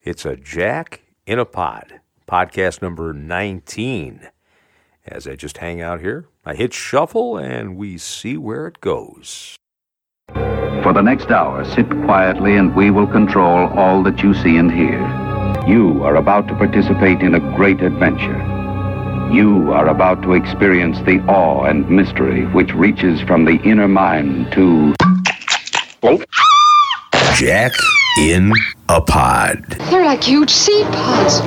It's a Jack in a Pod, podcast number 19. As I just hang out here, I hit shuffle and we see where it goes. For the next hour, sit quietly and we will control all that you see and hear. You are about to participate in a great adventure. You are about to experience the awe and mystery which reaches from the inner mind to... Jack in a Pod. They're like huge seed pods.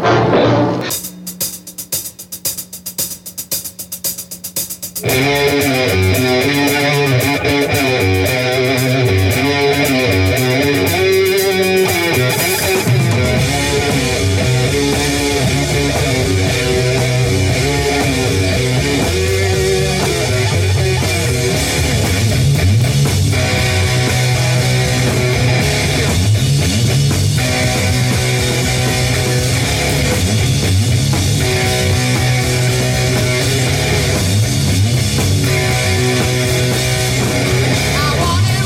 I want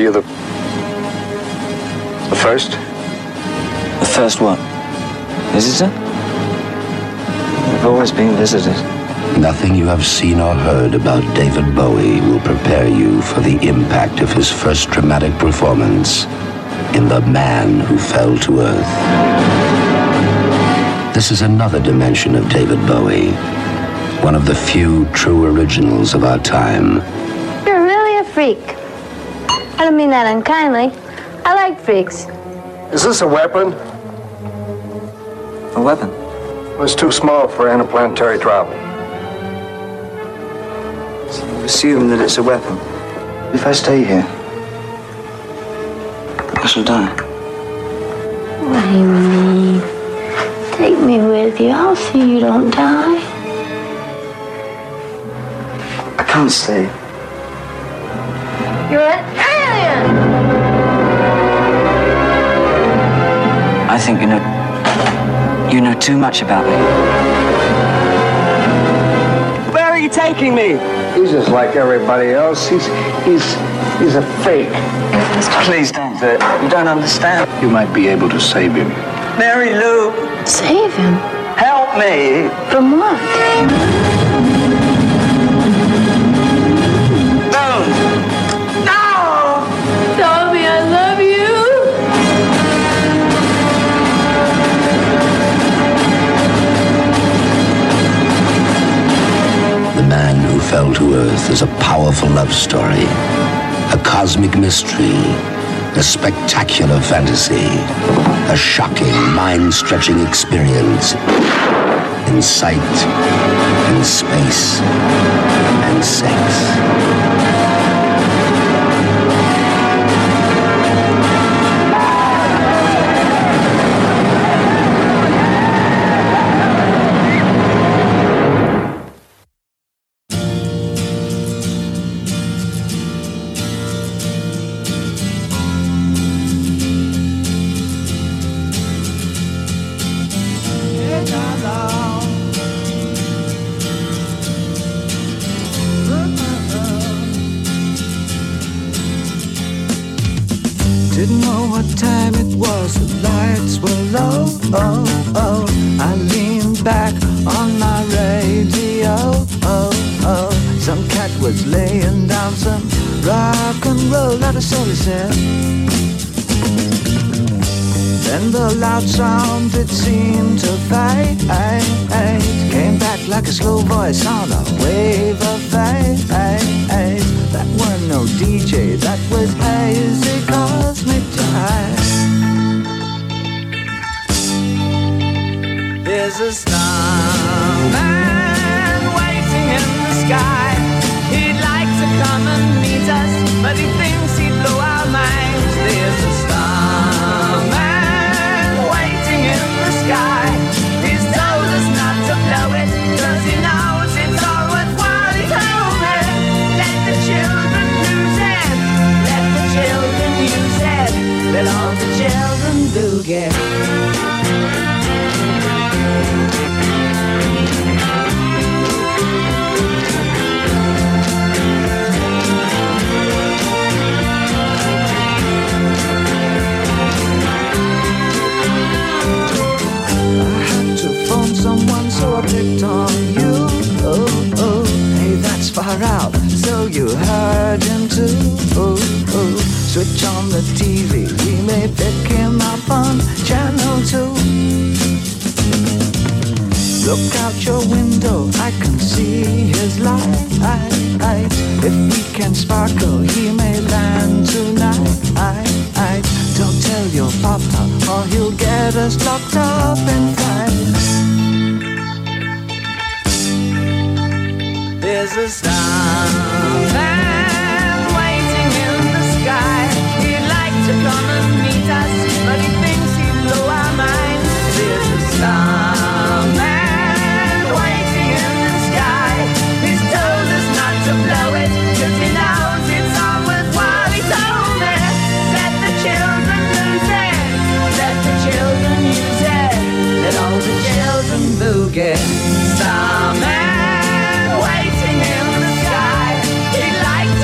you the first? The first what? Visitor? I've always been visited. Nothing you have seen or heard about David Bowie will prepare you for the impact of his first dramatic performance in The Man Who Fell to Earth. This is another dimension of David Bowie, one of the few true originals of our time. You're really a freak. I don't mean that unkindly. I like freaks. Is this a weapon? A weapon? It's too small for interplanetary travel. Assume that it's a weapon. If I stay here, I shall die. What do you mean? Take me with you. I'll see you don't die. I can't stay. You're an alien! I think you know too much about me. Where are you taking me? He's just like everybody else. He's a fake. Please don't do it. You don't understand. You might be able to save him. Mary Lou, Save him? help me. From what? Don't. No! Tommy, I love you. The Man Who Fell to Earth is a powerful love story, a cosmic mystery, a spectacular fantasy, a shocking, mind-stretching experience in sight, in space, and sex. Didn't know what time it was, the lights were low. I leaned back on my radio. Some cat was laying down some rock and roll, not a soul he said. Then the loud sound, it seemed to fade. Came back like a slow voice on a wave of fade. That weren't no DJ, that was hazy cosmic jive. There's a starman waiting in the sky. He'd like to come and meet us, but he thinks he'd blow our minds. There's a starman waiting in the sky. He's told us not to blow it, 'cause he knows it's all worthwhile. He told me, let the children lose it, let the children use it, let all the children boogie. Someone, so I picked on you. Hey, that's far out, so you heard him too. Switch on the TV, we may pick him up on channel 2. Look out your window, I can see his light. If we can sparkle, he may land tonight. Don't tell your papa, or he'll get us locked up in fights. There's a starman waiting in the sky. He'd like to come and meet us, but he thinks he'd blow our minds. There's a starman waiting in the sky. He's told us not to blow it, 'cause he knows it's all worthwhile. He told me, let the children lose it, let the children use it, let all the children boogie. Starman waiting in the sky. He'd like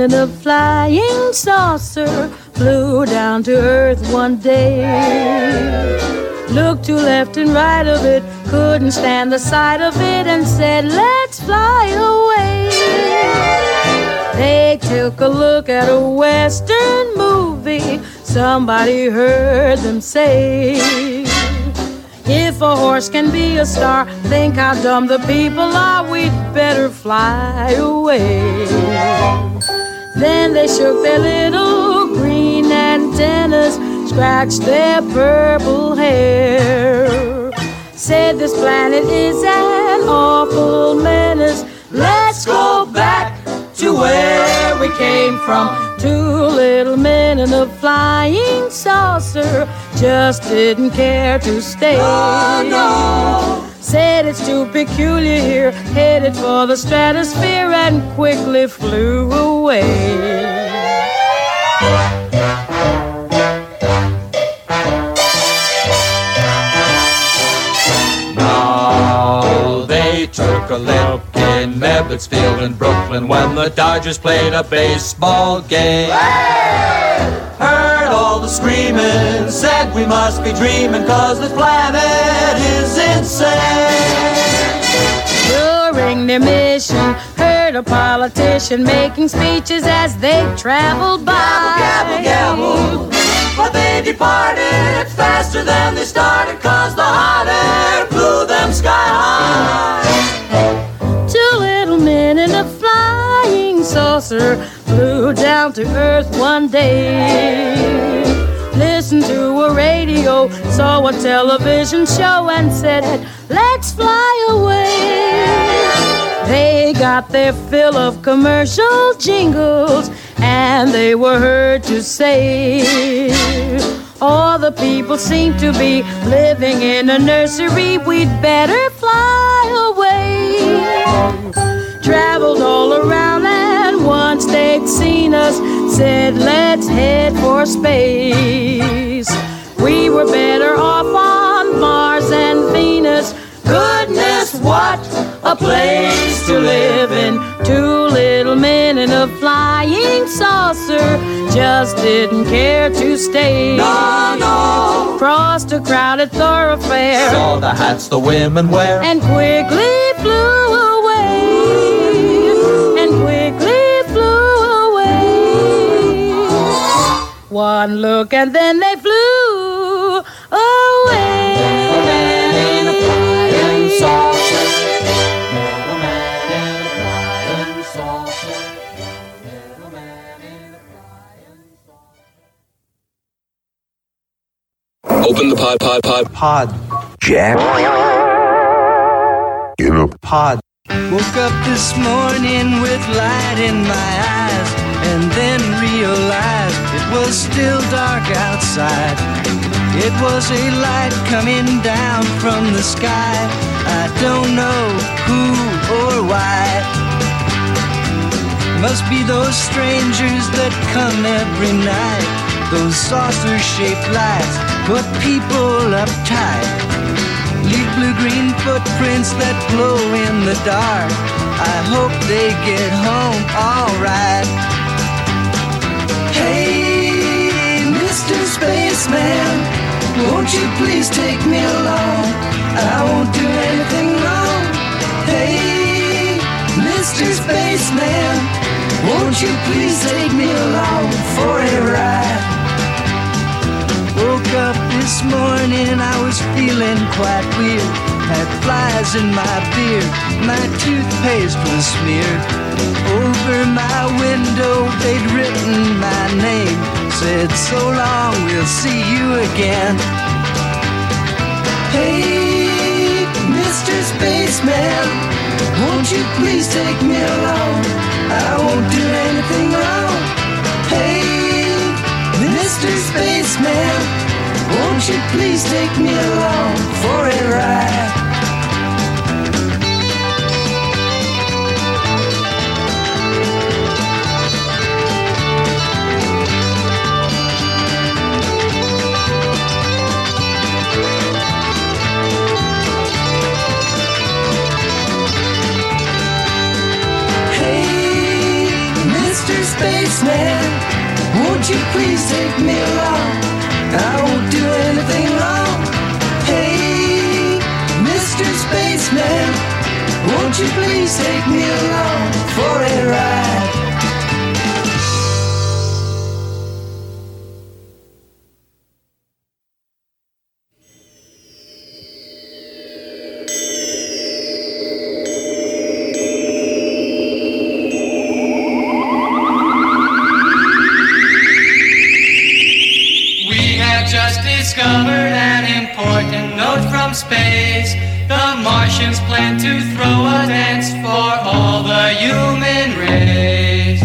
in a flying saucer flew down to earth one day. Looked to left and right of it, couldn't stand the sight of it, and said, let's fly away. They took a look at a Western movie. Somebody heard them say, if a horse can be a star, think how dumb the people are, we'd better fly away. Then they shook their little green antennas, scratched their purple hair, said this planet is an awful menace, let's go back to where we came from. Two little men in a flying saucer just didn't care to stay. Oh, no. Said it's too peculiar here, headed for the stratosphere, and quickly flew away. Now they took a look in Ebbets Field in Brooklyn when the Dodgers played a baseball game. Heard all the screaming, said we must be dreaming, 'cause the planet is insane. During their mission, heard a politician making speeches as they traveled by. Gabble, gabble, gabble. But they departed faster than they started, 'cause the hot air blew them sky high. Two little men in a flying saucer flew down to earth one day. Listened to a radio, saw a television show, and said, let's fly away. They got their fill of commercial jingles, and they were heard to say, all the people seem to be living in a nursery, we'd better fly away. Traveled all around, and once they'd seen us, said, let's head for space. We were better off on Mars and Venus. Goodness, what a place to live in. Two little men in a flying saucer just didn't care to stay. No, no. Crossed a crowded thoroughfare, saw the hats the women wear, and quickly flew away. And quickly flew away. One look and then they flew away. In a flying saucer. Open the pod. Jack in a Pod. Woke up this morning with light in my eyes, and then realized it was still dark outside. It was a light coming down from the sky. I don't know who or why. Must be those strangers that come every night. Those saucer-shaped lights put people uptight. Leave blue-green footprints that glow in the dark. I hope they get home alright. Hey, Mr. Spaceman, won't you please take me along? I won't do anything wrong. Hey, Mr. Spaceman, won't you please take me along for a ride? Woke up this morning, I was feeling quite weird. Had flies in my beard, my toothpaste was smeared. Over my window, they'd written my name. Said, so long, we'll see you again. Hey, Mr. Spaceman, won't you please take me along? I won't do anything wrong. Hey, Mr. Spaceman, won't you please take me along for a ride? Hey, Mr. Mr. Spaceman, won't you please take me along? I won't do anything wrong. Hey, Mr. Spaceman, won't you please take me along for a ride? Discovered an important note from space. The Martians plan to throw a dance for all the human race.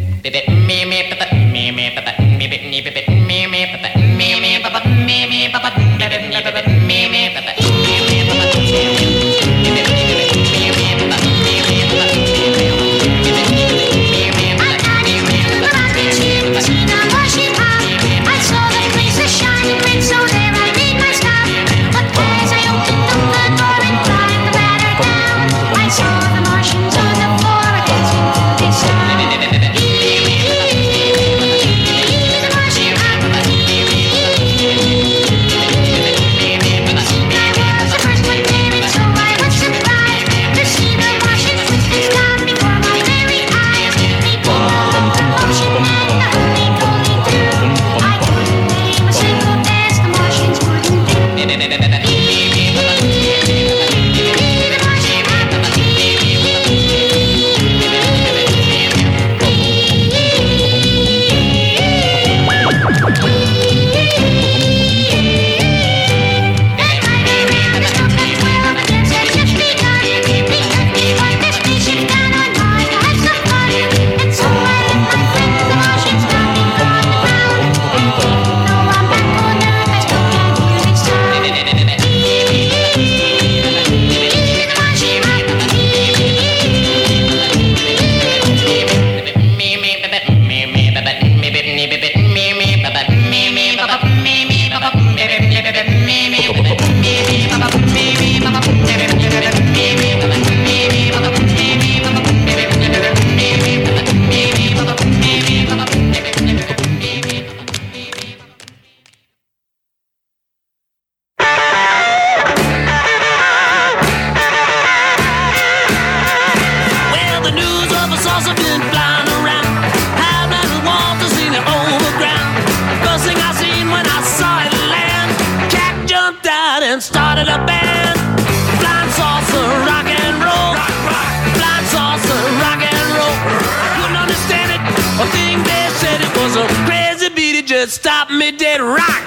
Stop me dead rock.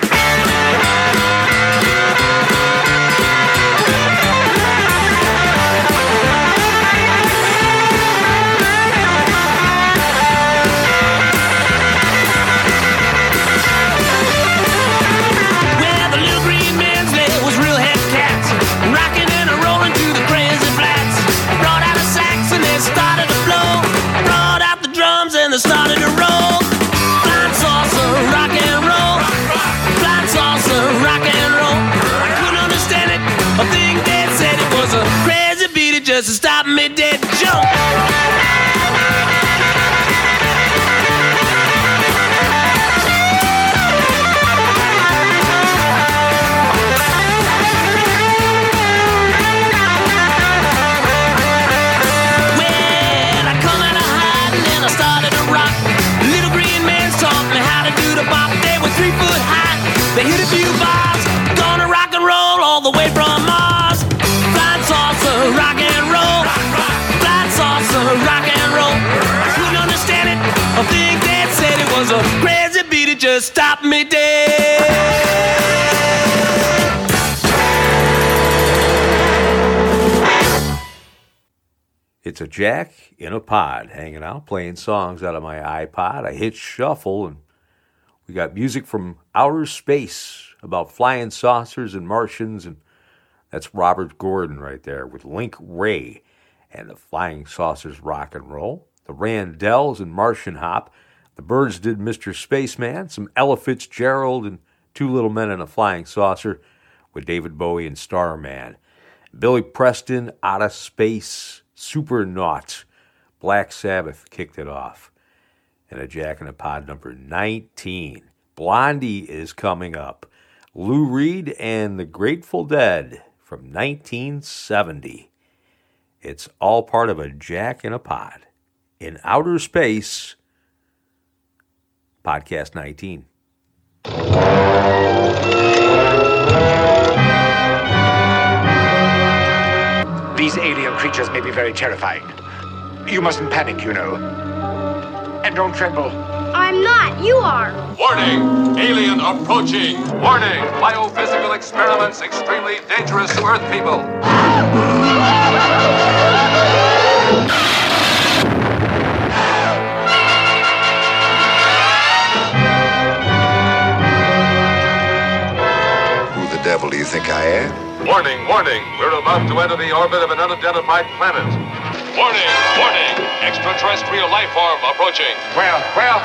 Where the little green man's leg was real head cats, rocking and rolling to the crazy flats. Brought out a sax and they started to blow. Brought out the drums and they started to roll. Flying saucer, rock and roll. Flying saucer, rock and roll. I couldn't understand it. I think they said it was a crazy beat, it just to stop me dead jump. They hit a few bars, gonna rock and roll all the way from Mars. Flying saucer, rock and roll. Flying saucer, rock and roll. Couldn't understand it. I think they said it was a crazy beat, it just stopped me dead. It's a Jack in a pod, hanging out, playing songs out of my iPod. I hit shuffle, and we got music from outer space about flying saucers and Martians, and that's Robert Gordon right there with Link Wray and the Flying Saucers Rock and Roll. The Randells and Martian Hop. The Byrds did Mr. Spaceman, some Ella Fitzgerald, and Two Little Men in a Flying Saucer with David Bowie and Starman. Billy Preston, Outta Space, Supernaut. Black Sabbath kicked it off. and a Jack in the Pod number 19. Blondie is coming up. Lou Reed and the Grateful Dead from 1970. It's all part of a Jack in a Pod. In Outer Space, Podcast 19. These alien creatures may be very terrifying. You mustn't panic, you know. And don't tremble. I'm not. You are. Warning! Alien approaching! Warning! Biophysical experiments extremely dangerous to Earth people! Who the devil do you think I am? Warning! Warning! We're about to enter the orbit of an unidentified planet. Warning! Warning! Extraterrestrial life form approaching. Well.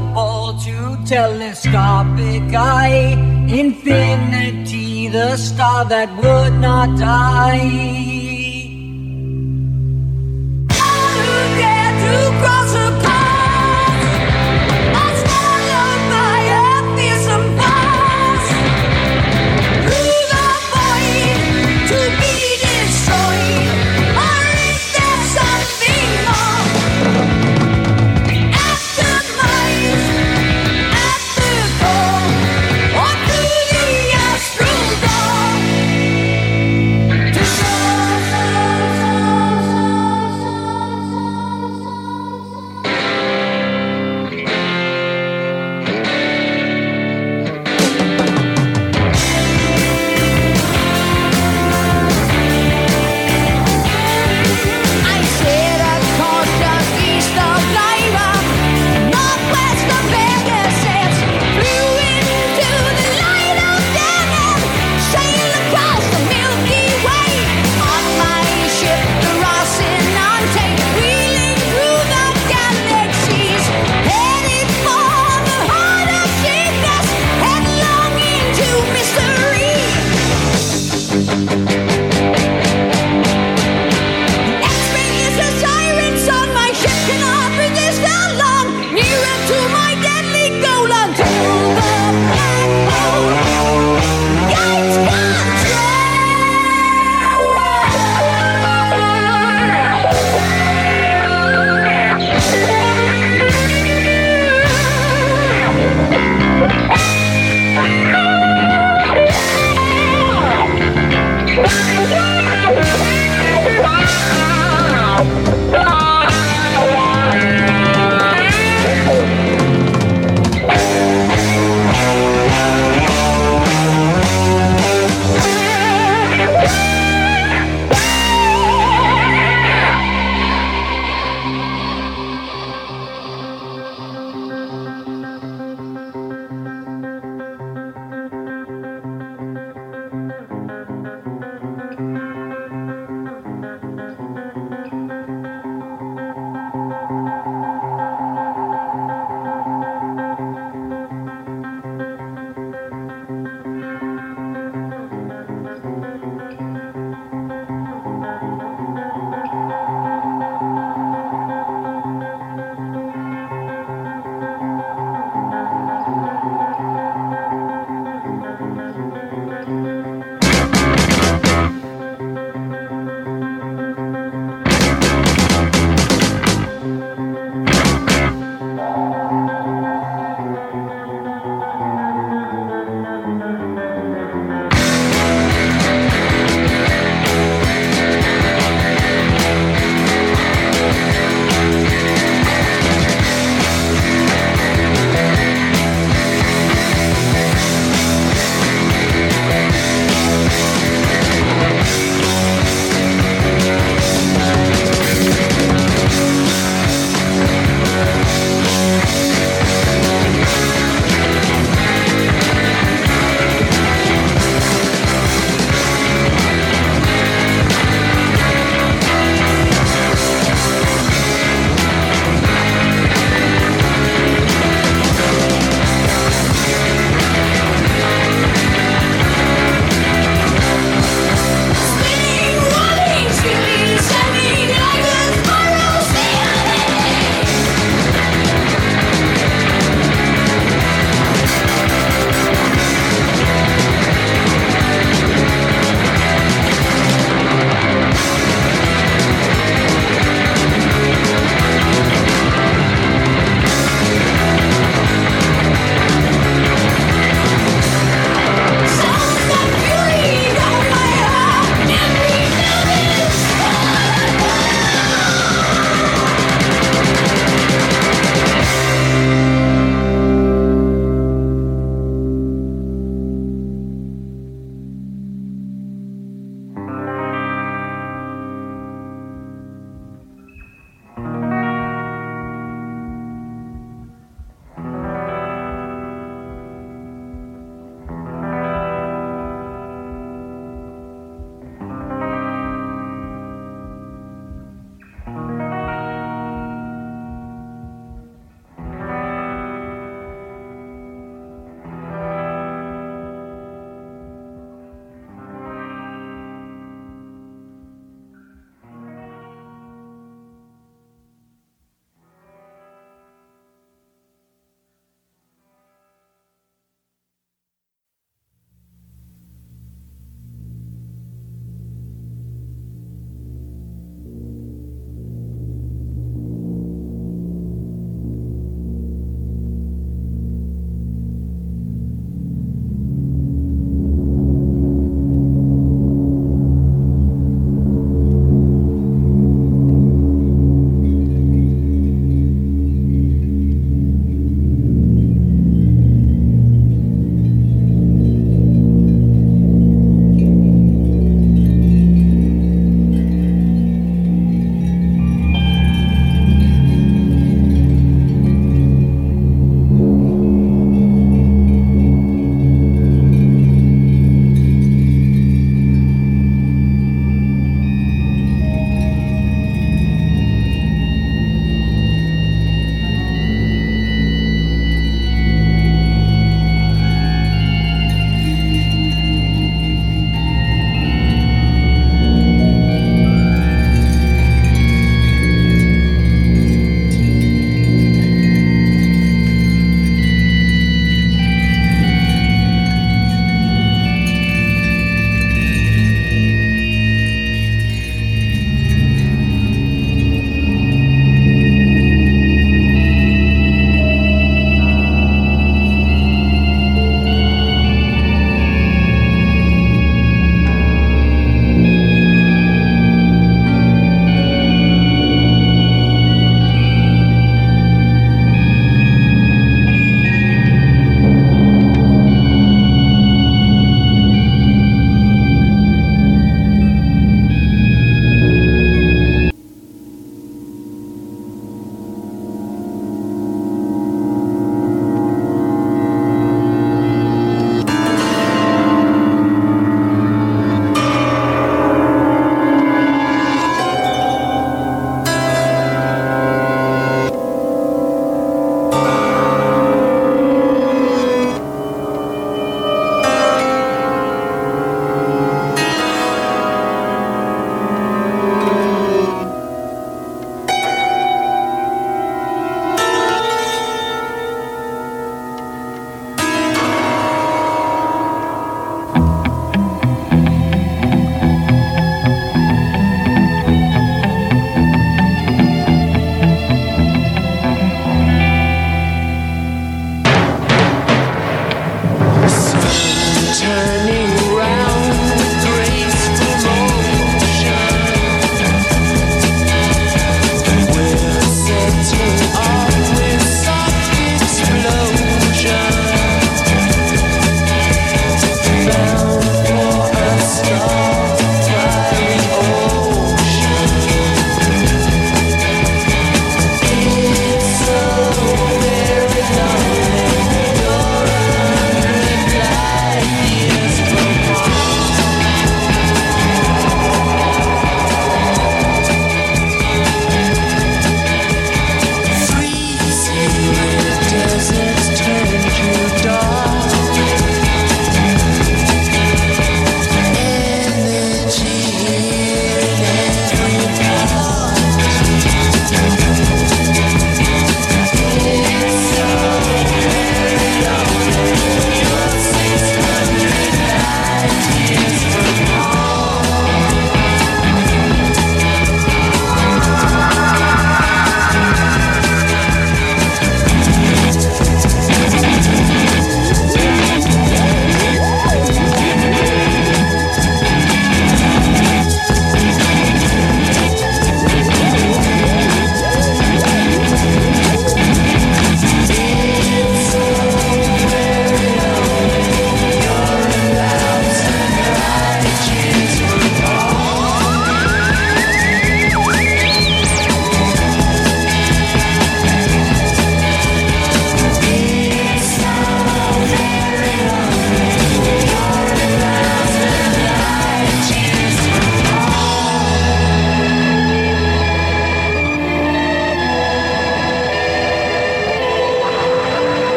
ball to telescopic eye. Infinity, the star that would not die.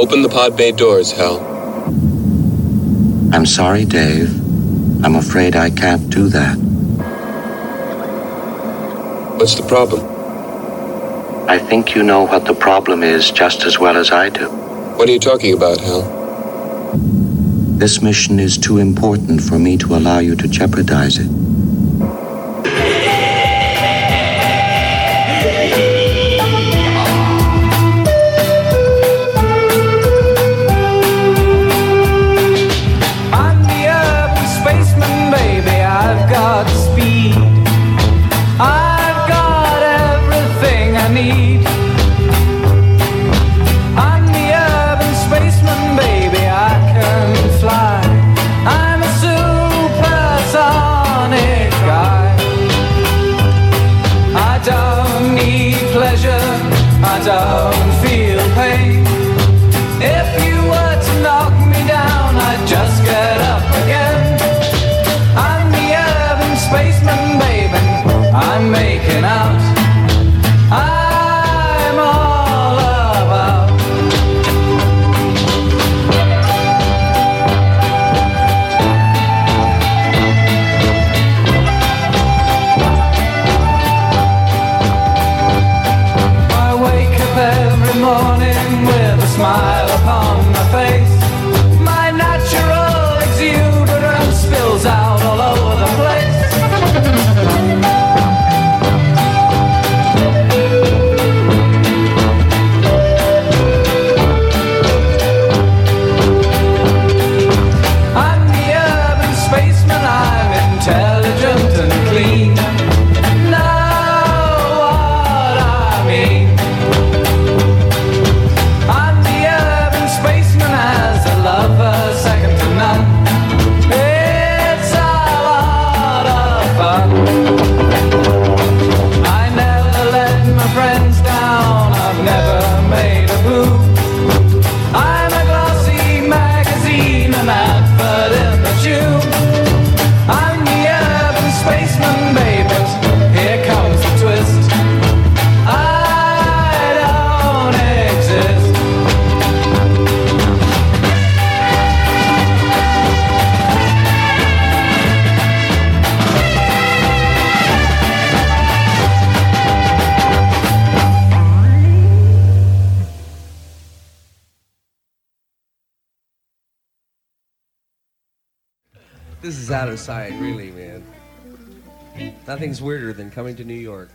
Open the pod bay doors, Hal. I'm sorry, Dave. I'm afraid I can't do that. What's the problem? I think you know what the problem is just as well as I do. What are you talking about, Hal? This mission is too important for me to allow you to jeopardize it. I'm the urban spaceman, baby. I've got speed. I've got everything I need. I'm the urban spaceman, baby. I can fly. I'm a supersonic guy. I don't need pleasure. I don't feel pain. If you were to knock me down, I'd just get up again. I'm the urban spaceman, baby. I'm making out. I'm all about. I wake up every morning with a smile upon my face. My natural exuberance spills out all over the place. I'm the urban spaceman, I'm intelligent and clean. Know what I mean? I'm the urban spaceman, as a lover second to none. It's a lot of fun. I never let my friends down, I've never made a boo. I'm a glossy magazine, an advert in the tube. I'm the urban spaceman, baby. Here comes the twist. I don't exist. This is out of sight, really, man. Nothing's weirder than coming to New York.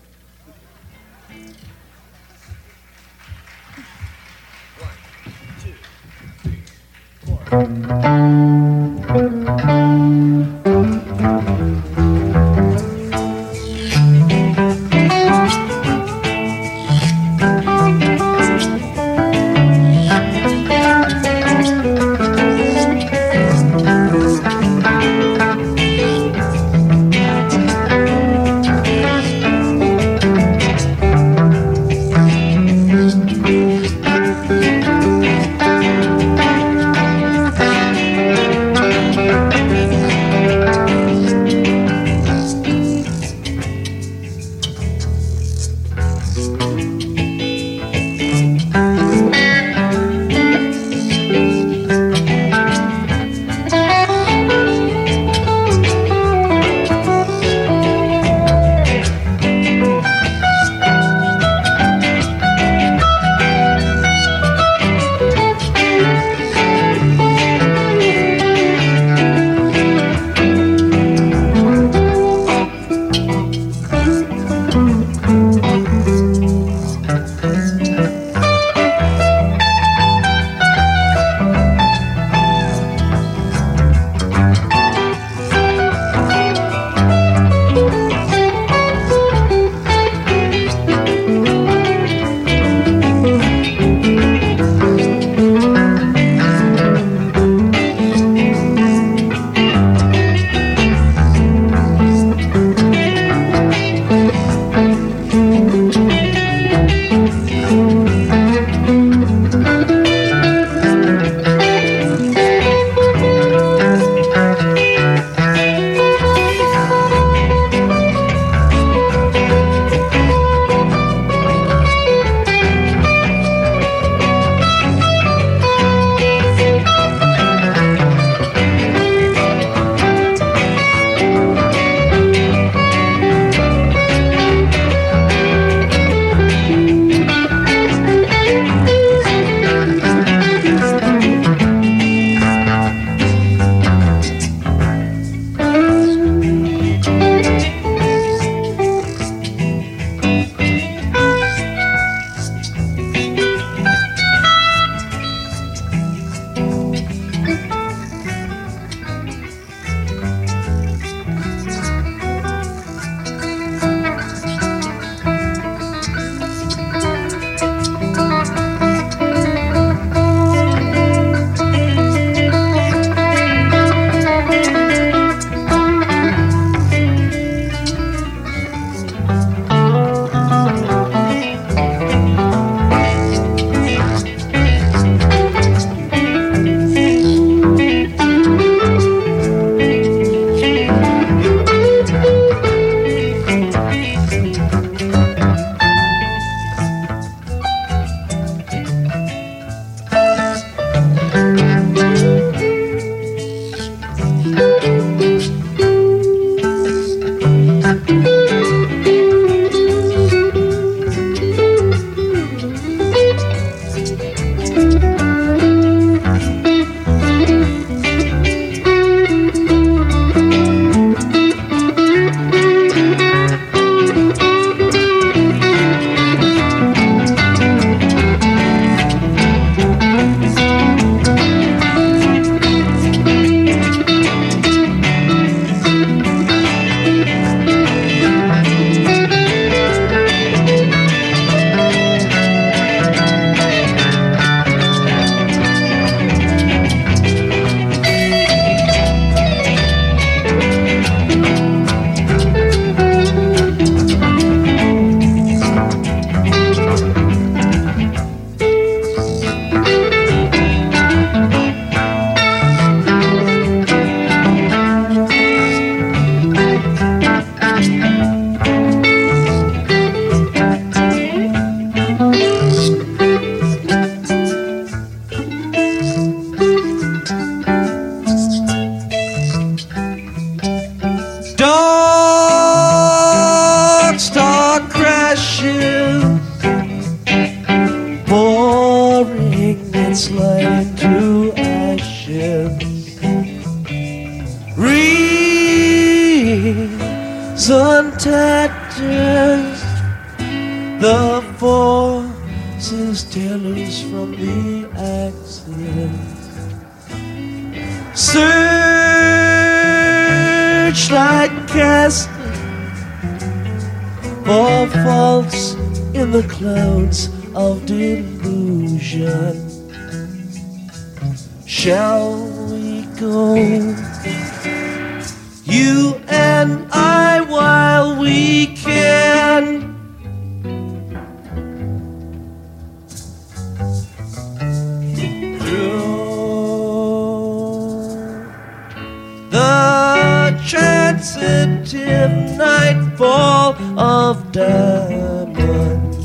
tatters, the forces tell us from the axis. Searchlight casting for faults in the clouds of delusion. Shall we go, you and I, while we can? The transitive nightfall of diamonds.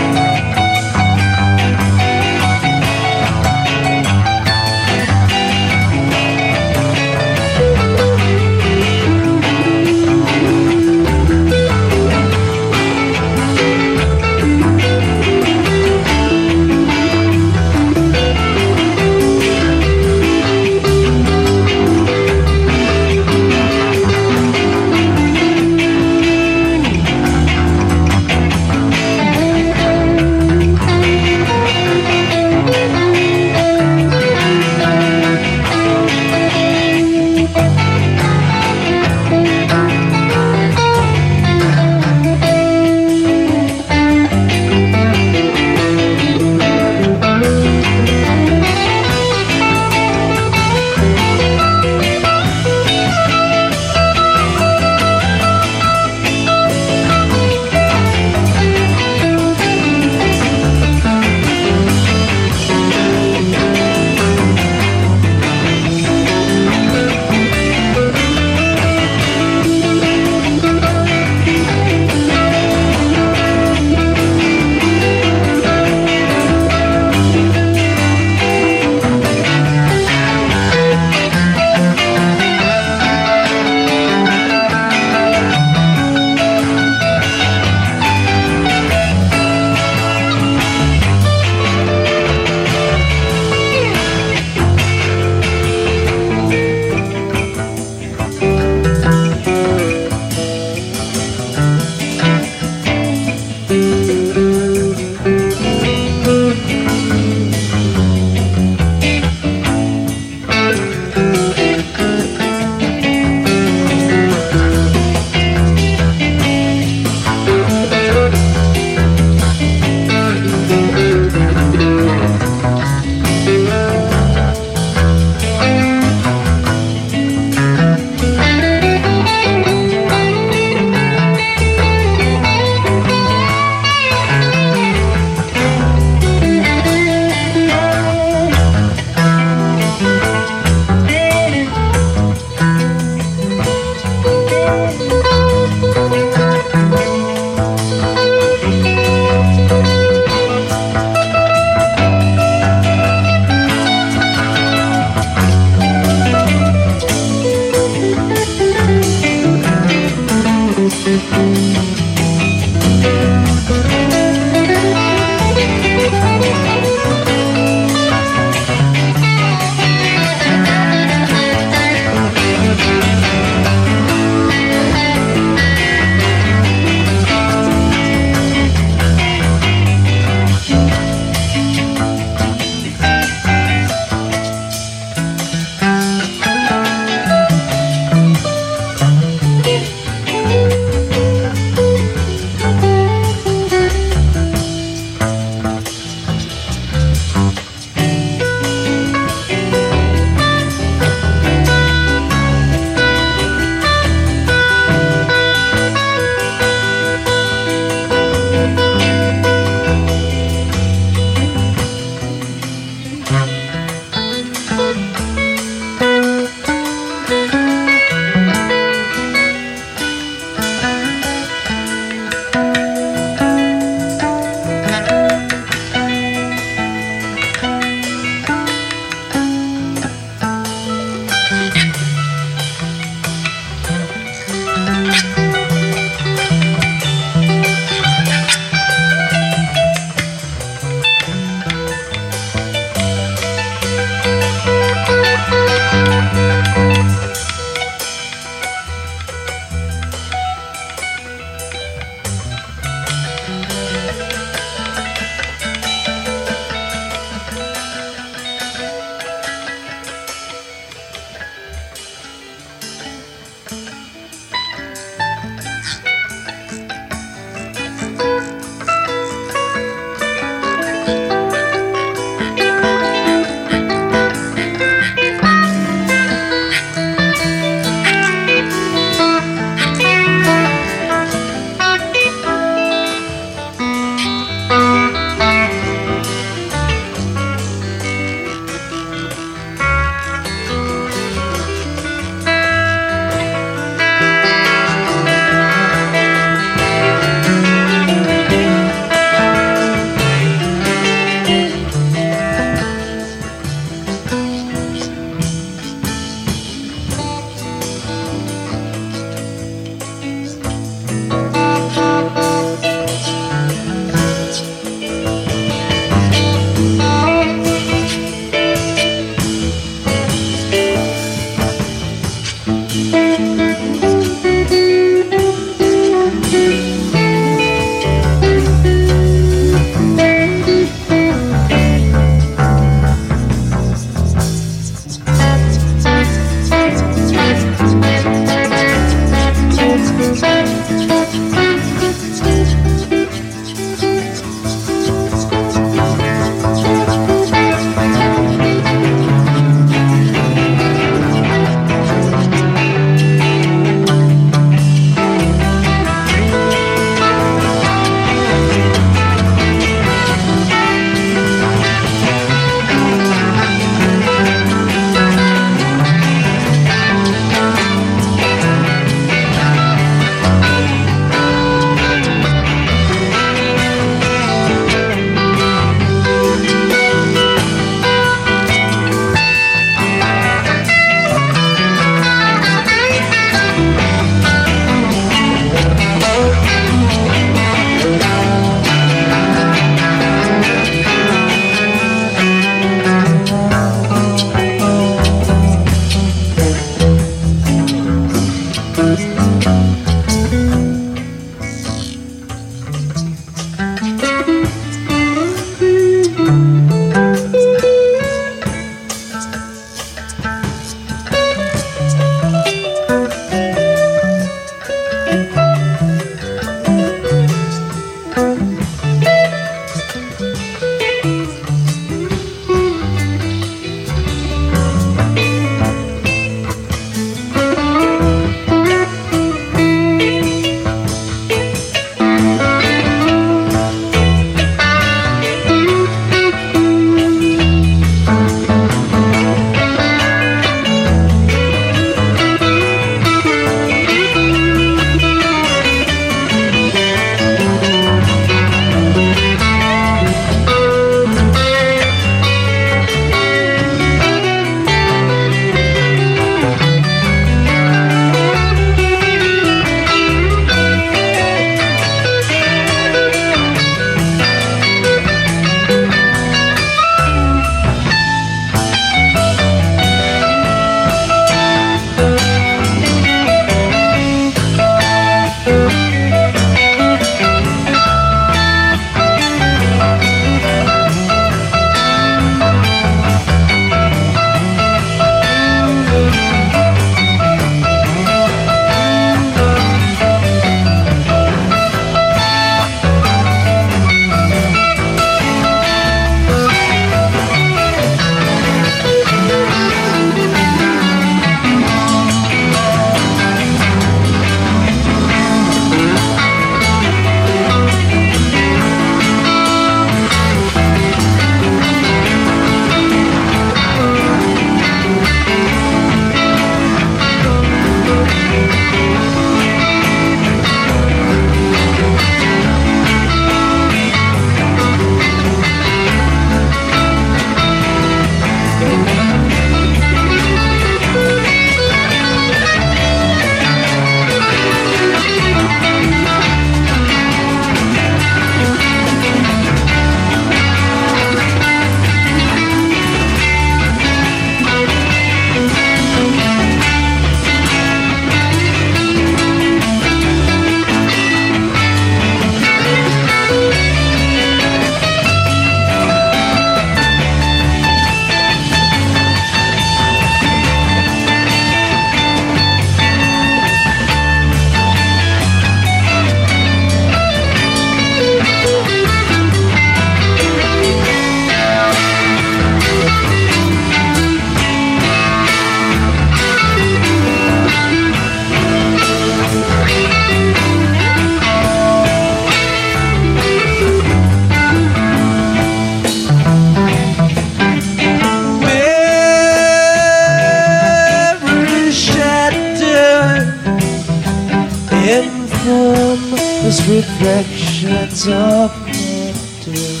shades of nectar,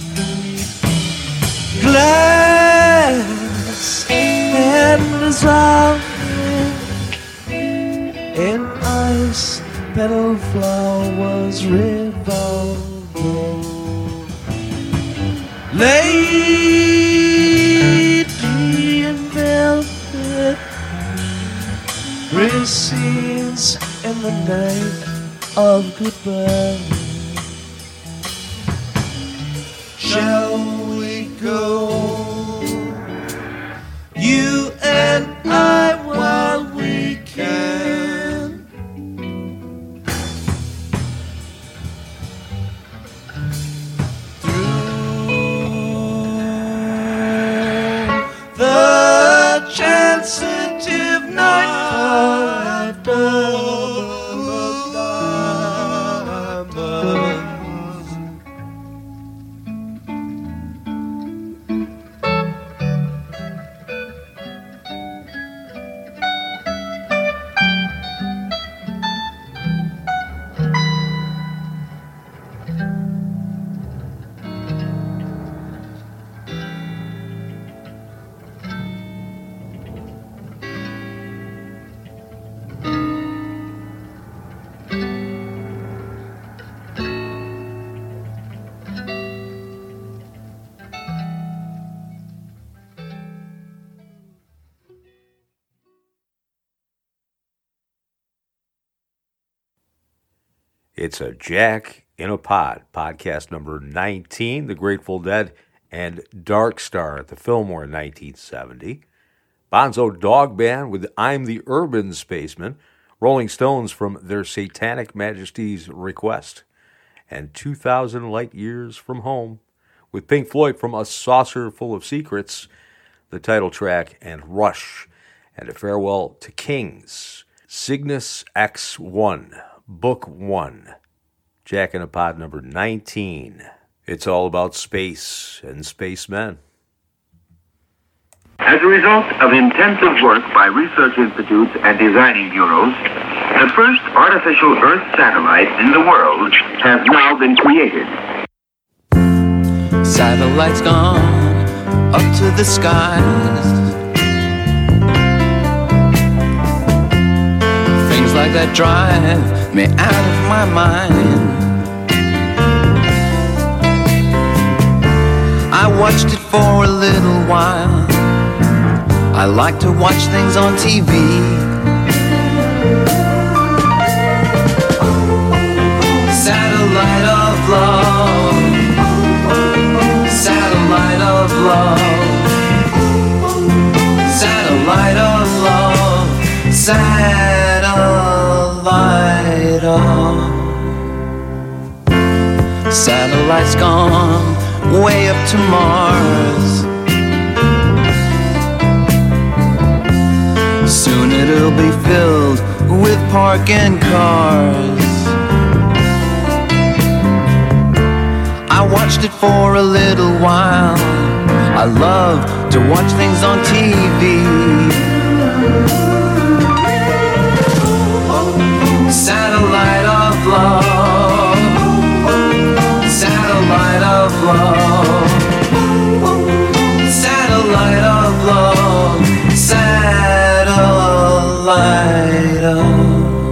glass and dissolving in ice, petal flowers revolving. Lady in velvet, scenes in the night of goodbye. Shall we go, you and I, while we can? Through the transitive nightfall after It's a Jack in a Pod, podcast number 19, The Grateful Dead and Dark Star at the Fillmore in 1970. Bonzo Dog Band with I'm the Urban Spaceman, Rolling Stones from Their Satanic Majesty's Request, and 2,000 Light Years from Home with Pink Floyd from A Saucer Full of Secrets, the title track, and Rush, and a farewell to Kings, Cygnus X1. Book 1, Jack in a Pod number 19. It's all about space and spacemen. As a result of intensive work by research institutes and designing bureaus, the first artificial Earth satellite in the world has now been created. Satellites gone up to the skies. Things like that drive me out of my mind. I watched it for a little while. I like to watch things on TV. Satellite of love, satellite of love, satellite of love, satellite of. Satellites gone way up to Mars. Soon it'll be filled with parking cars. I watched it for a little while. I love to watch things on TV. Satellite of love, satellite of love, satellite of love, satellite of.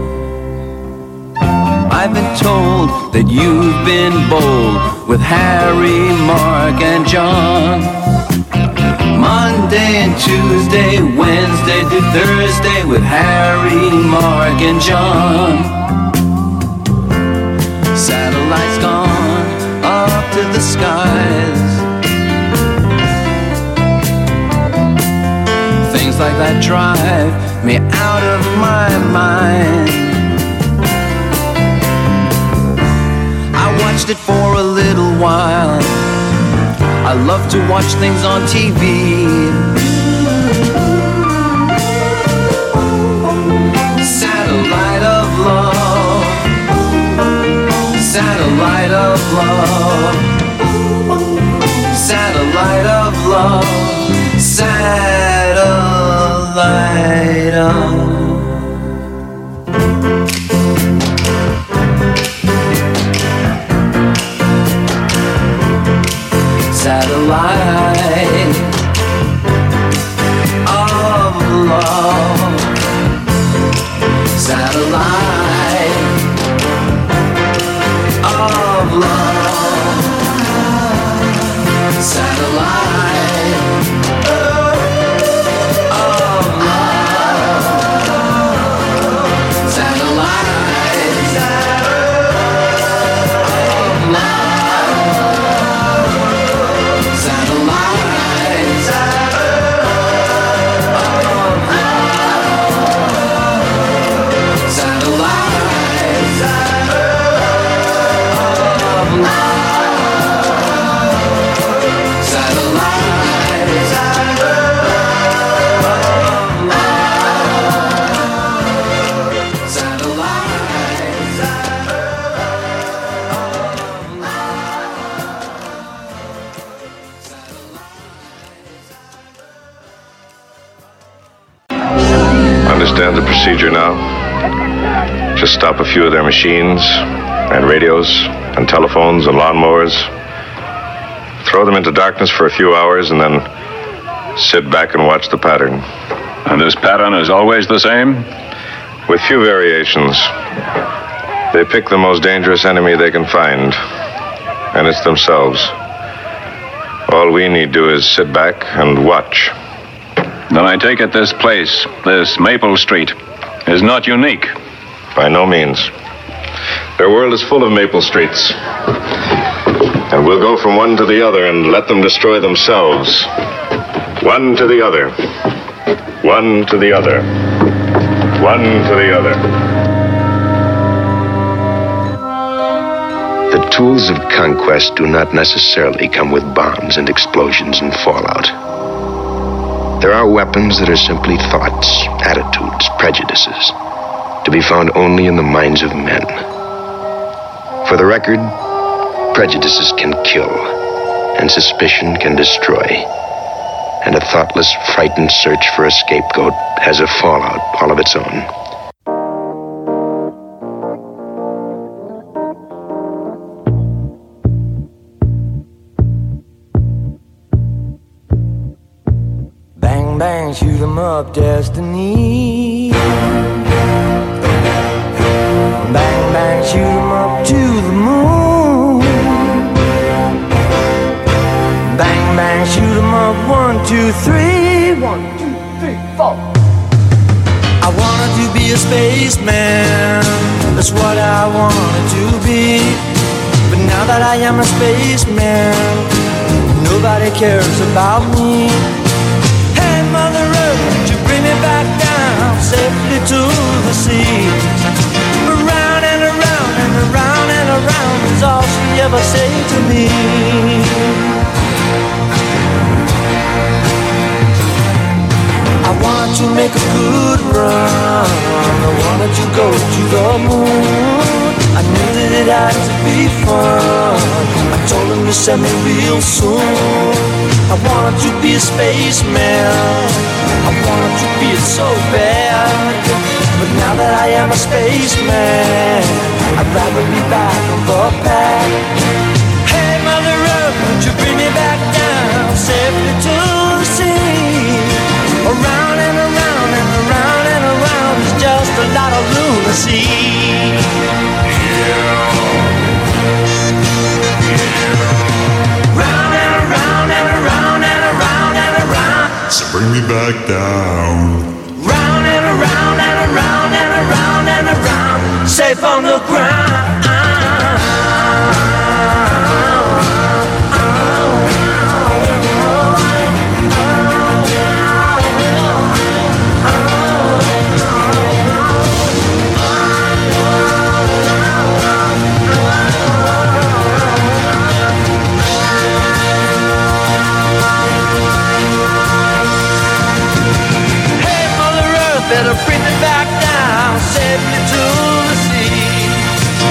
I've been told that you've been bold with Harry, Mark, and John. Monday and Tuesday, Wednesday to Thursday with Harry, Mark, and John. Satellites gone up to the skies. Things like that drive me out of my mind. I watched it for a little while. I love to watch things on TV. Satellite of love, satellite of love, satellite of love, satellite of. satellite of love, satellite of love, satellite of love, satellite of love, Understand the procedure now? Just stop a few of their machines and radios and telephones and lawnmowers. Throw them into darkness for a few hours and then sit back and watch the pattern. And this pattern is always the same? With few variations. They pick the most dangerous enemy they can find, and it's themselves. All we need to do is sit back and watch. Then I take it this place, this Maple Street, is not unique. By no means. Their world is full of Maple Streets. And we'll go from one to the other and let them destroy themselves. One to the other. One to the other. One to the other. The tools of conquest do not necessarily come with bombs and explosions and fallout. There are weapons that are simply thoughts, attitudes, prejudices, to be found only in the minds of men. For the record, prejudices can kill, and suspicion can destroy. And a thoughtless, frightened search for a scapegoat has a fallout all of its own. Bang, bang, shoot 'em up, destiny. Bang, bang, shoot 'em up to the moon. Bang, bang, shoot 'em up, 1, 2, 3. 1, 2, 3, 4. I wanted to be a spaceman, that's what I wanted to be. But now that I am a spaceman, nobody cares about me. Mother Earth, would you bring me back down safely to the sea? Around and around and around and around is all she ever said to me. I wanted to make a good run, I wanted to go to the moon. I knew that it had to be fun. I told him to send me real soon. I wanted to be a spaceman, I wanted to be it so bad. But now that I am a spaceman, I'd rather be back on the pad. Hey Mother Earth, would you bring me back down safely to the sea? Around and around and around and around is just a lot of lunacy. Round and around and around and around and around. So bring me back down. Round and around and around and around and around. Safe on the ground. Better bring me back down safely to the sea.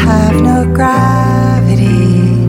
have no gravity.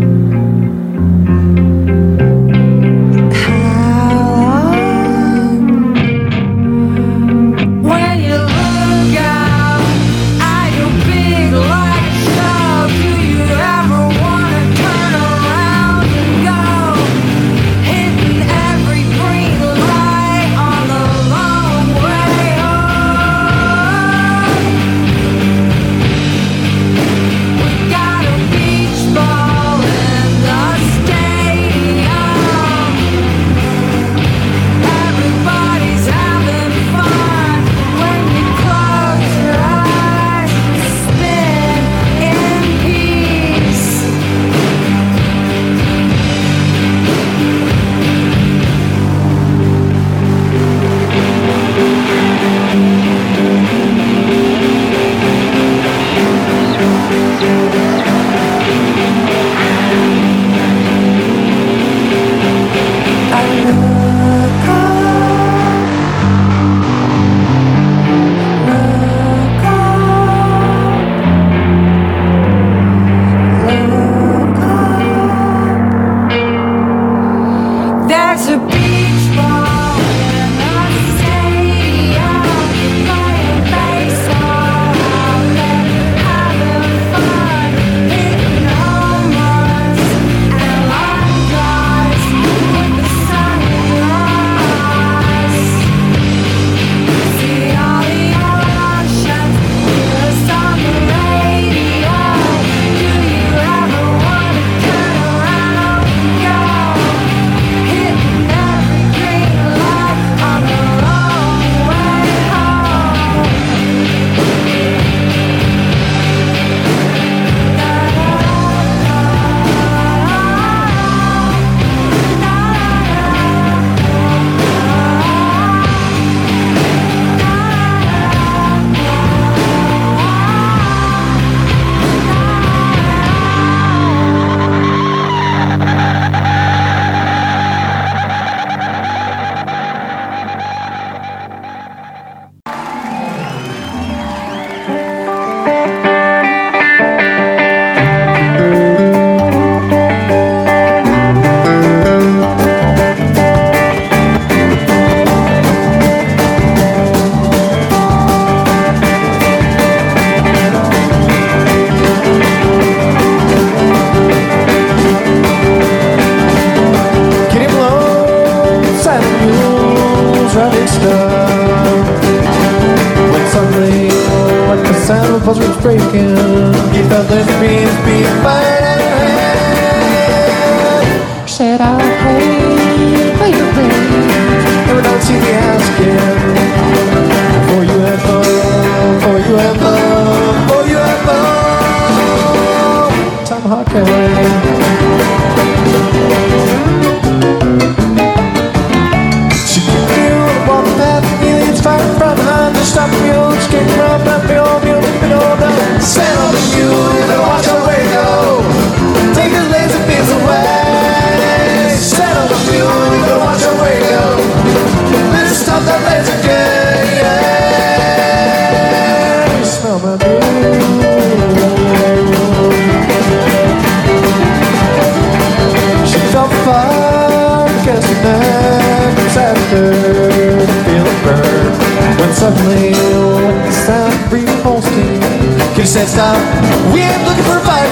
Suddenly, when the sound repulsing, he said, "Stop! We ain't looking for a fight."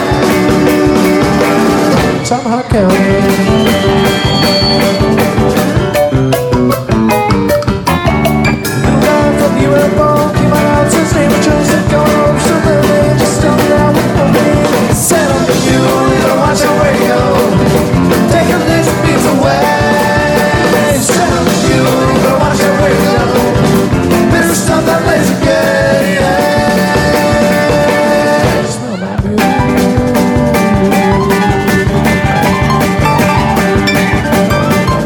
Tomahawk County. From the UFO, came out, his name was Joseph Gomes. So then they just started out with one name. Set on you, you gotta watch your radio. Take a little piece away. Set on you, you gotta watch your radio. Better stop that laser game. Smell my beauty.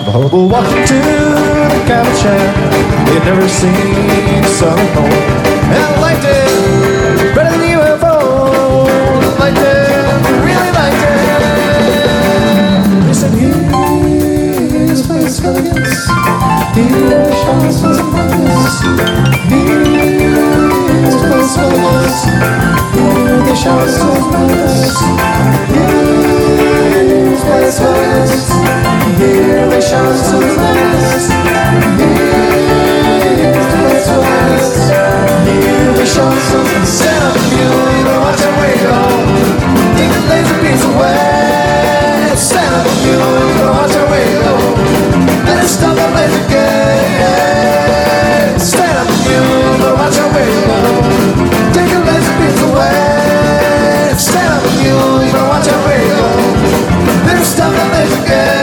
Walking to the cabin shack, you'd never seen a southern home. And I liked it better than UFO. I liked it, really liked it. They said, here's Space Vegas, here's Sean Vegas, here's Space Vegas, here's the Sean Vegas, here's Space Vegas. Here they shine so fast. Here's the place for us. Here they shine so fast. Stand up and you know watch your way go. Take the laser beams away. Stand up and you know watch your way go. Better stop the laser game. Stand up and you know watch your way go. Take the laser beams away. Stand up and you know watch your way go. Better stop the laser game.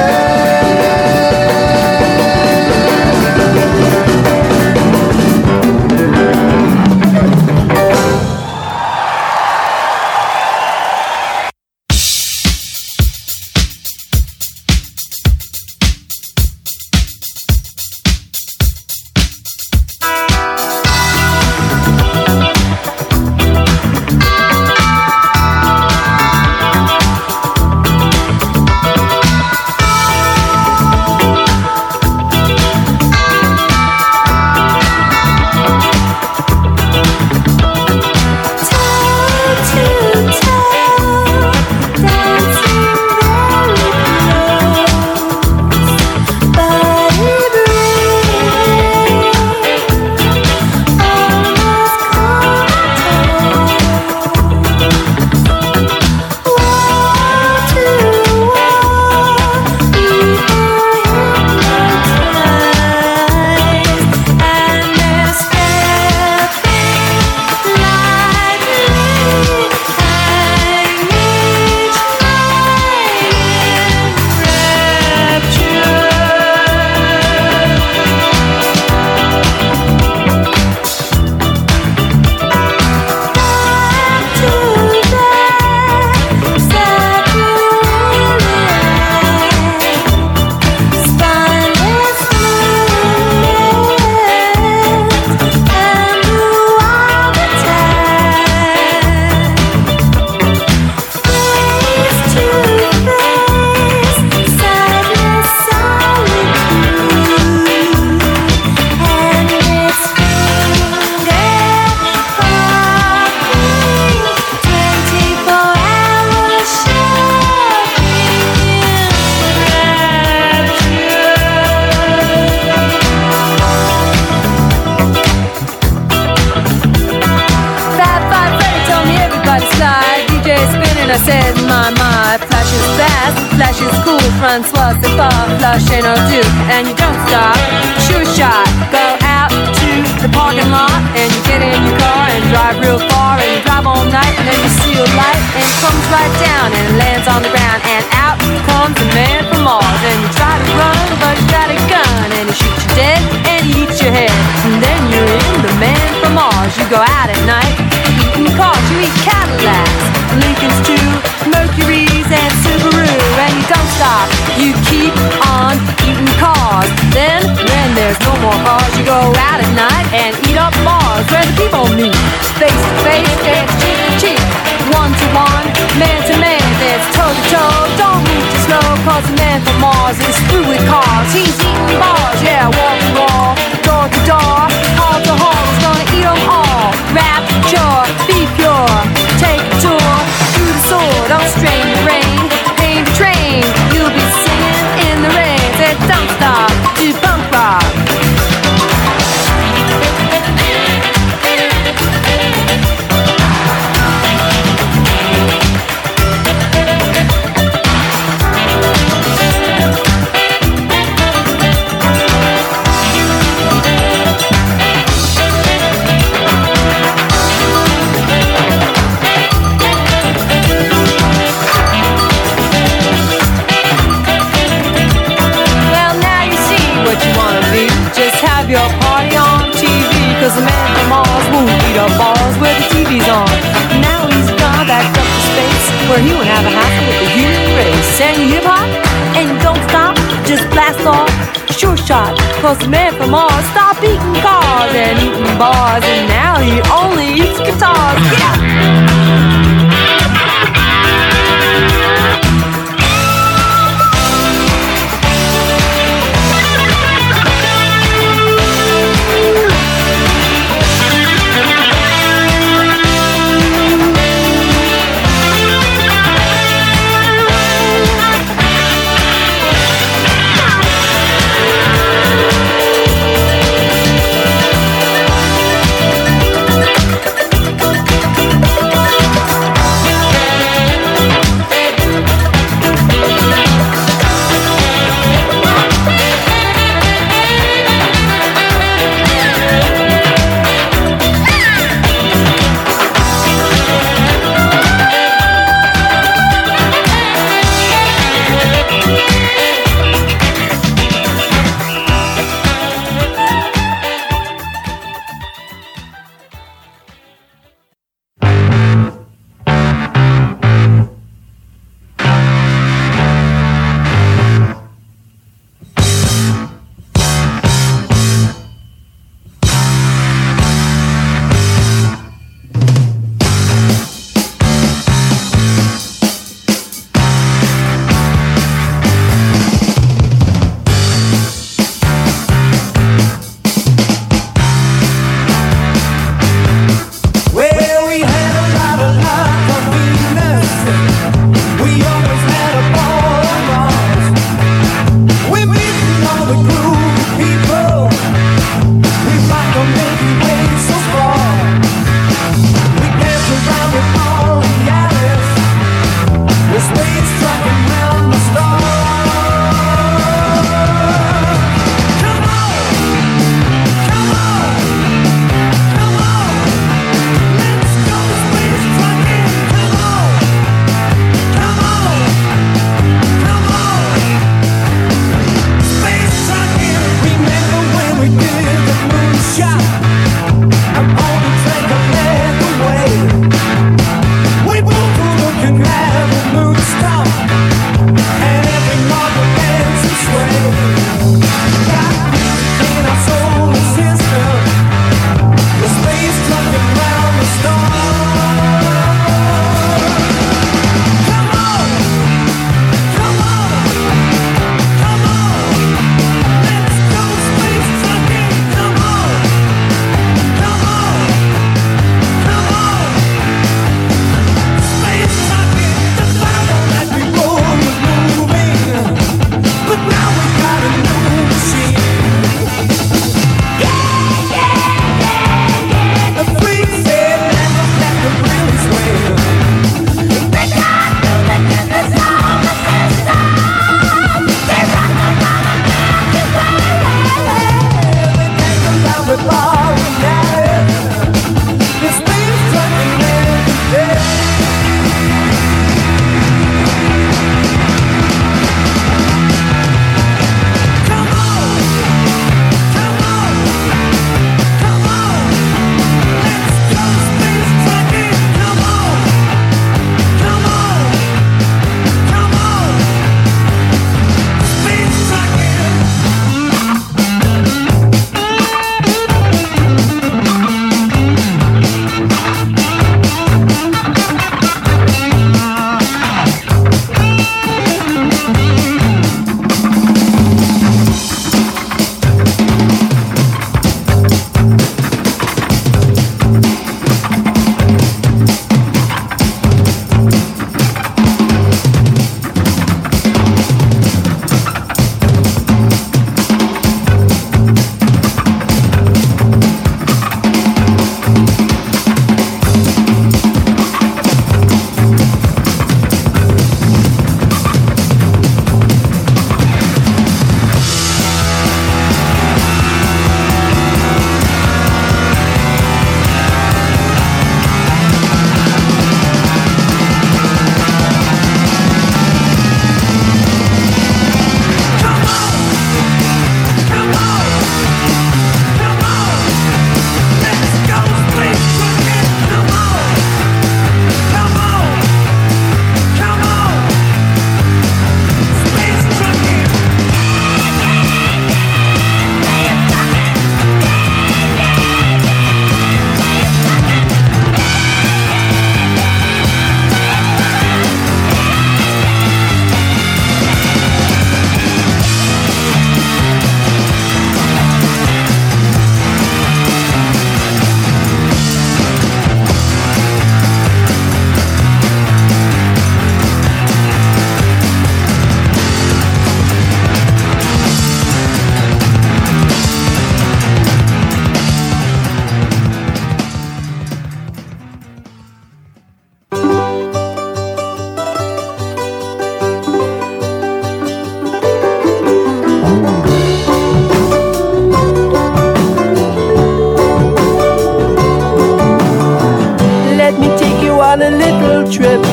Francois, c'est pas flush and I'll do. And you don't stop, shoot shot. Go out to the parking lot and you get in your car and drive real far and you drive all night and then you see a light and it comes right down and lands on the ground and out comes a man from Mars and you try to run but he's got a gun and he shoots you dead and he eats your head and then you're in the man from Mars. You go out at night, eating cars, you eat Cadillacs, Lincolns too, Mercuries and Subaru and you don't stop, you keep on eating cars. Then when there's no more cars, you go out at night and eat up bars where the people meet. Face to face, it's cheek to cheek, one to one, man to man, there's toe to toe. Don't move too slow, cause the man from Mars is through with cars. He's eating bars, yeah, wall to wall, door to door, hall to hall, he's gonna eat them all. Rapture, be pure, take a tour through the sword, don't strain the rain, pain the train, you'll be singing in the rain. Said don't stop, do punk rock. Your party on TV, cause the man from Mars won't eat up bars where the TV's on. Now he's gone back up to space where he won't have a hassle with the human race. And you hip hop and you don't stop, just blast sure shot. Cause the man from Mars stopped eating cars and eating bars, and now he only eats guitars. Yeah!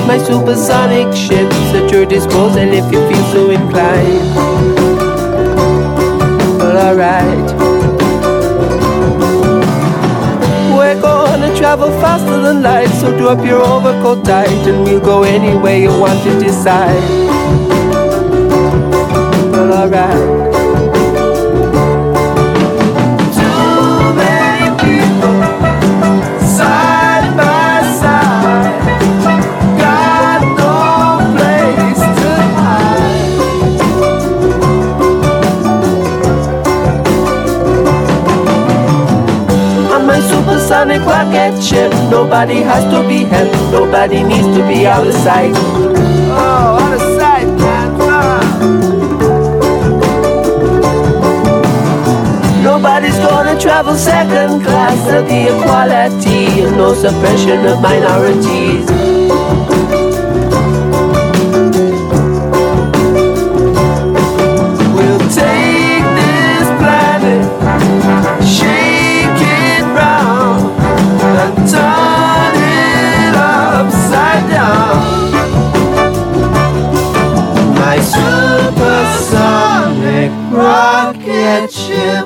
my supersonic ships at your disposal if you feel so inclined. Well, alright. We're gonna travel faster than light, so do up your overcoat tight, and we'll go anywhere you want to decide. Well, alright. Supersonic rocket ship, nobody has to be helped, nobody needs to be out of sight. Oh, out of sight, man. Nobody's gonna travel second class, there'll be equality and no suppression of minorities. We'll take this planet, shake it round, and turn it upside down. My supersonic rocket ship.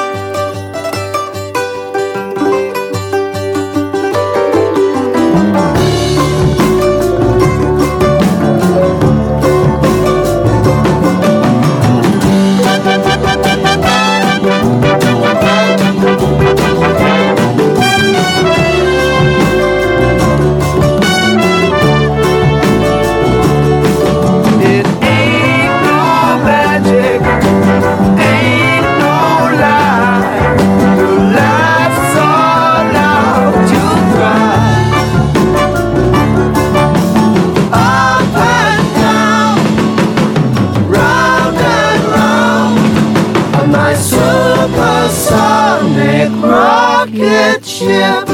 Supersonic rocket ship.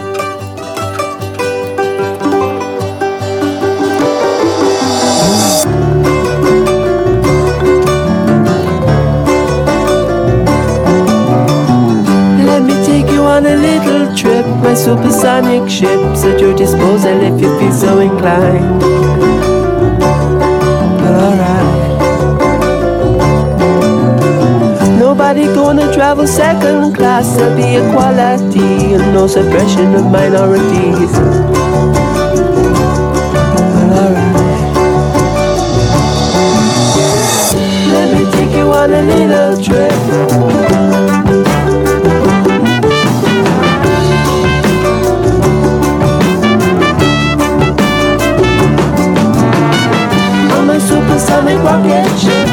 Let me take you on a little trip. My supersonic ship's at your disposal if you feel so inclined. Alright. Nobody gonna travel second class, there'll be equality and no suppression of minorities. Well, alright. Let me take you on a little trip. On my supersonic rocket ship.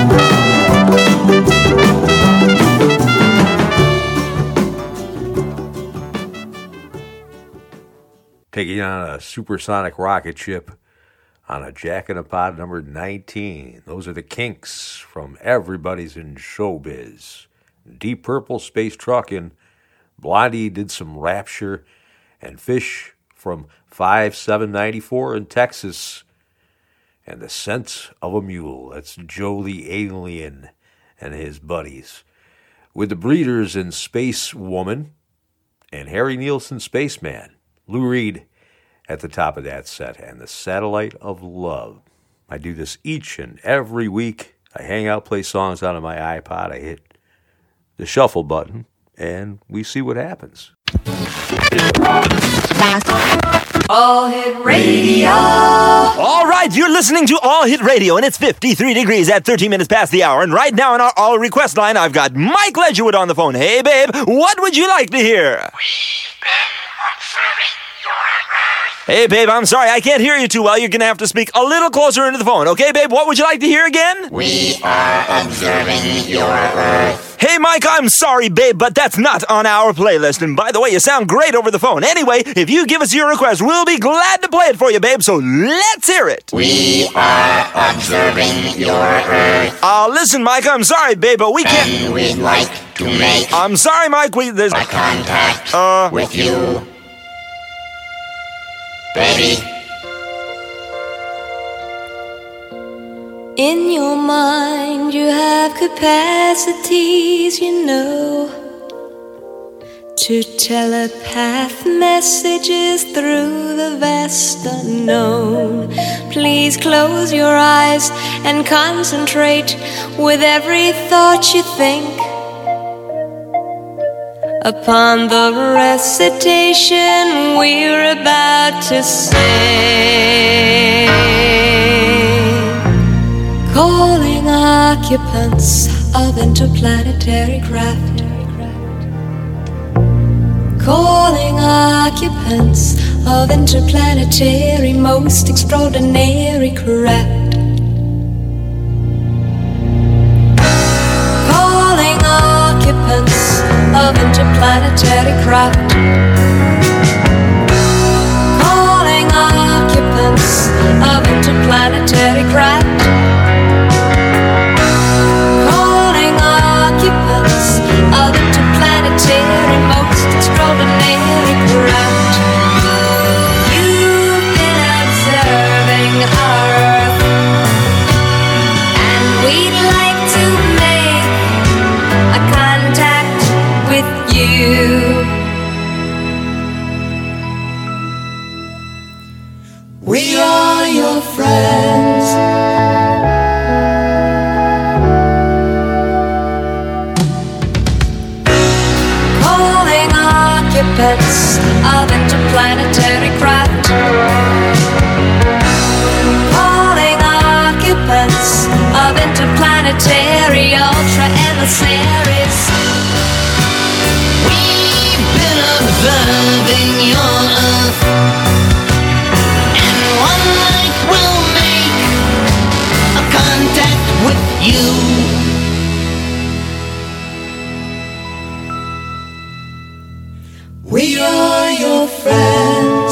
Taking on a supersonic rocket ship on a Jack in a Pod number 19. Those are the Kinks from Everybody's in Showbiz. Deep Purple, Space Truckin'. Blondie did some Rapture. And Fish from 5794 in Texas. And The Scent of a Mule. That's Joe the Alien and his buddies. With the Breeders in Space Woman. And Harry Nilsson, Spaceman. Lou Reed at the top of that set, and The Satellite of Love. I do this each and every week. I hang out, play songs out of my iPod, I hit the shuffle button, and we see what happens. All Hit Radio. All right, you're listening to All Hit Radio, and it's 53 degrees at 13 minutes past the hour. And right now on our All Request line, I've got Mike Ledgerwood on the phone. Hey, babe, what would you like to hear? Hey, babe, I'm sorry, I can't hear you too well. You're going to have to speak a little closer into the phone. Okay, babe, what would you like to hear again? We are observing your Earth. Hey, Mike, I'm sorry, babe, but that's not on our playlist. And by the way, you sound great over the phone. Anyway, if you give us your request, we'll be glad to play it for you, babe, so let's hear it. We are observing your Earth. Listen, Mike, I'm sorry, babe, but we can't... And we'd like to make... I'm sorry, Mike, there's... a contact with you. Baby. In your mind you have capacities, you know, to telepath messages through the vast unknown. Please close your eyes and concentrate with every thought you think upon the recitation we're about to sing. Calling occupants of interplanetary craft. Calling occupants of interplanetary most extraordinary craft. Calling occupants of interplanetary craft. Calling occupants of interplanetary craft. Calling occupants of interplanetary most extraordinary craft. You've been observing our Earth, and we'd like to make a contact with you. We are your friends. Calling occupants of interplanetary craft. Calling occupants of interplanetary ultra emissaries. We've been observing your Earth, and one night we'll make a contact with you. We are your friends.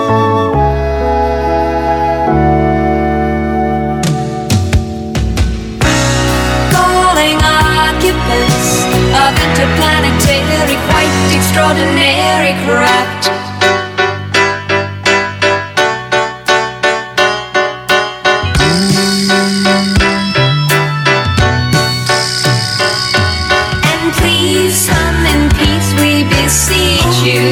Calling occupants of interplanetary quite extraordinary craft. And please come in peace, we beseech you.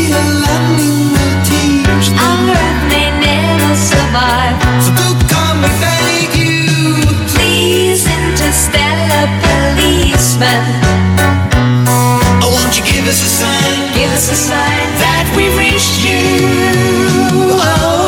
Our Earth may never survive. So do come and thank you. Please, interstellar policeman. Oh, won't you give us a sign? Give us a sign that we've reached you. Oh,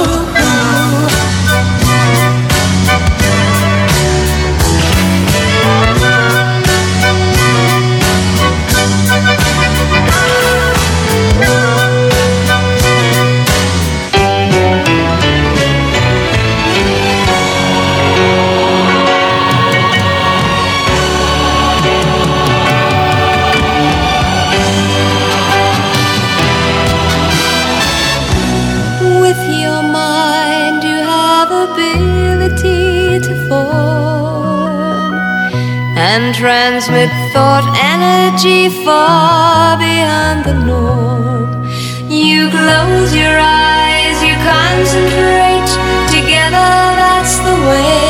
with your mind you have ability to form and transmit thought energy far beyond the norm. You close your eyes, you concentrate, together that's the way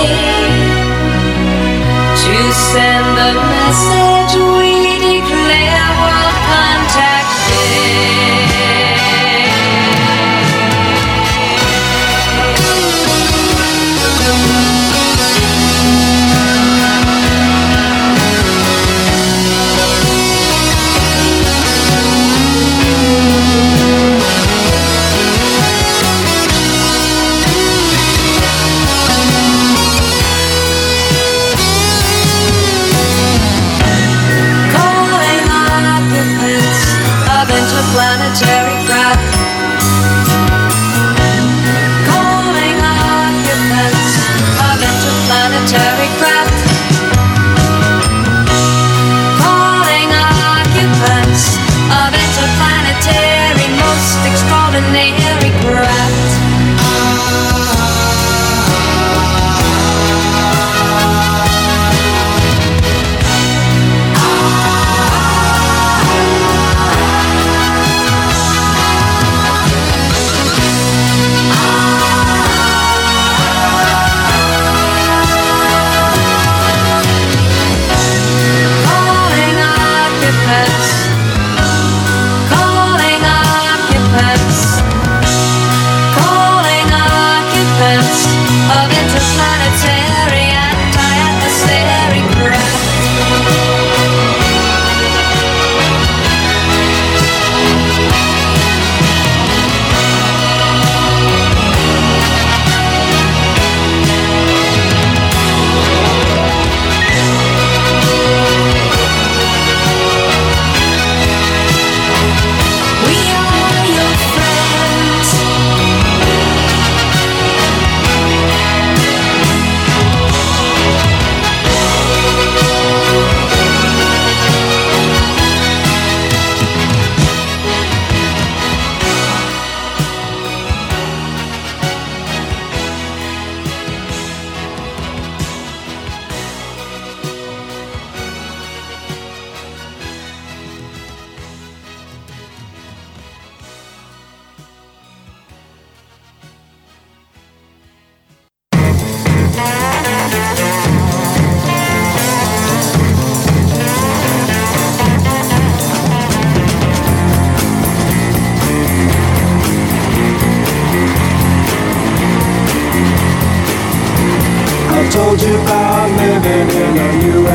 to send a message we declare world contact day. Calling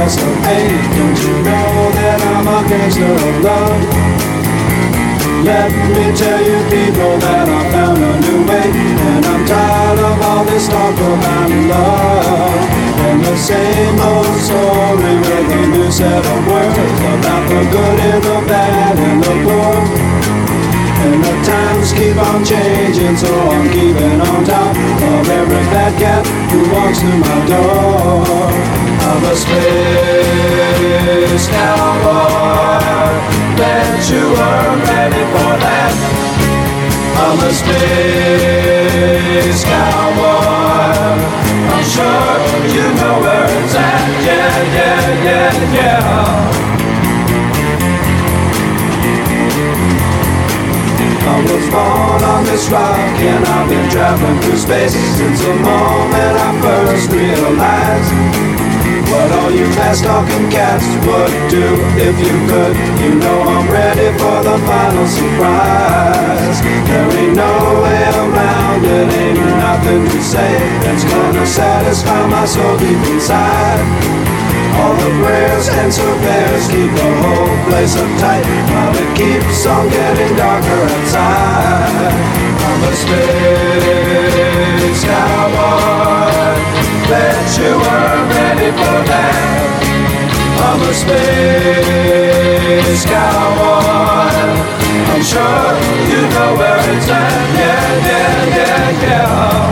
price of pain. Don't you know that I'm a gangster of love? Let me tell you people that I found a new way, and I'm tired of all this talk about love. And the same old story with a new set of words about the good and the bad and the poor. And the times keep on changing, so I'm keeping on top of every fat cat who walks through my door. I'm a space cowboy, bet you weren't ready for that. I'm a space cowboy, I'm sure you know where it's at. Yeah, yeah, yeah, yeah. I was born on this rock and I've been traveling through space since the moment I first realized what all you fast-talking cats would do if you could. You know I'm ready for the final surprise. There ain't no way around it, ain't nothing to say that's gonna satisfy my soul deep inside. All the prayers and surveyors keep the whole place uptight while it keeps on getting darker outside. I'm a space cowboy, bet you weren't ready for that. I'm a space cowboy, I'm sure you know where it's at. Yeah, yeah, yeah, yeah.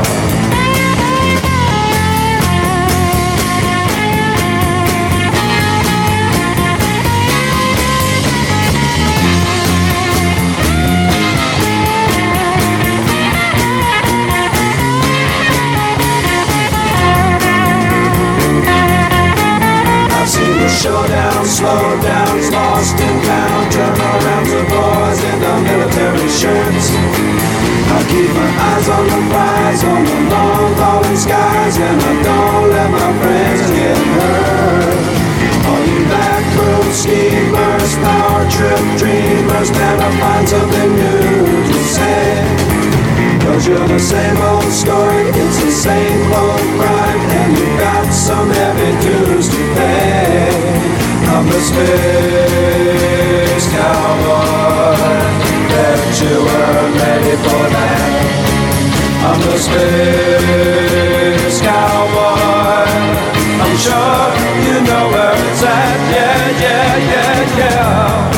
Showdown, slow downs, lost in town, turnarounds of boys in the military shirts. I keep my eyes on the prize, on the long falling skies, and I don't let my friends get hurt. All you back road schemers, power trip dreamers, better find something new to say. Cause you're the same old story, it's the same old crime, and you got some heavy dues to pay. I'm a space cowboy, bet you weren't ready for that. I'm a space cowboy, I'm sure you know where it's at. Yeah, yeah, yeah, yeah.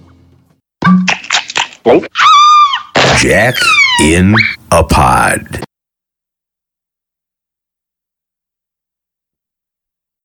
Jack in a Pod.